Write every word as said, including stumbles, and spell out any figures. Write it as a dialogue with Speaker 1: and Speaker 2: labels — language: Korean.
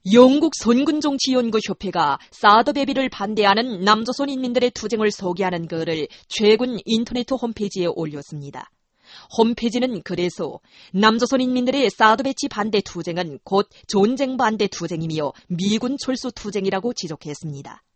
Speaker 1: 영국 선군정치연구협회가 사드 배비를 반대하는 남조선 인민들의 투쟁을 소개하는 글을 최근 인터넷 홈페이지에 올렸습니다. 홈페이지는 그래서 남조선 인민들의 사드 배치 반대 투쟁은 곧 전쟁 반대 투쟁이며 미군 철수 투쟁이라고 지적했습니다.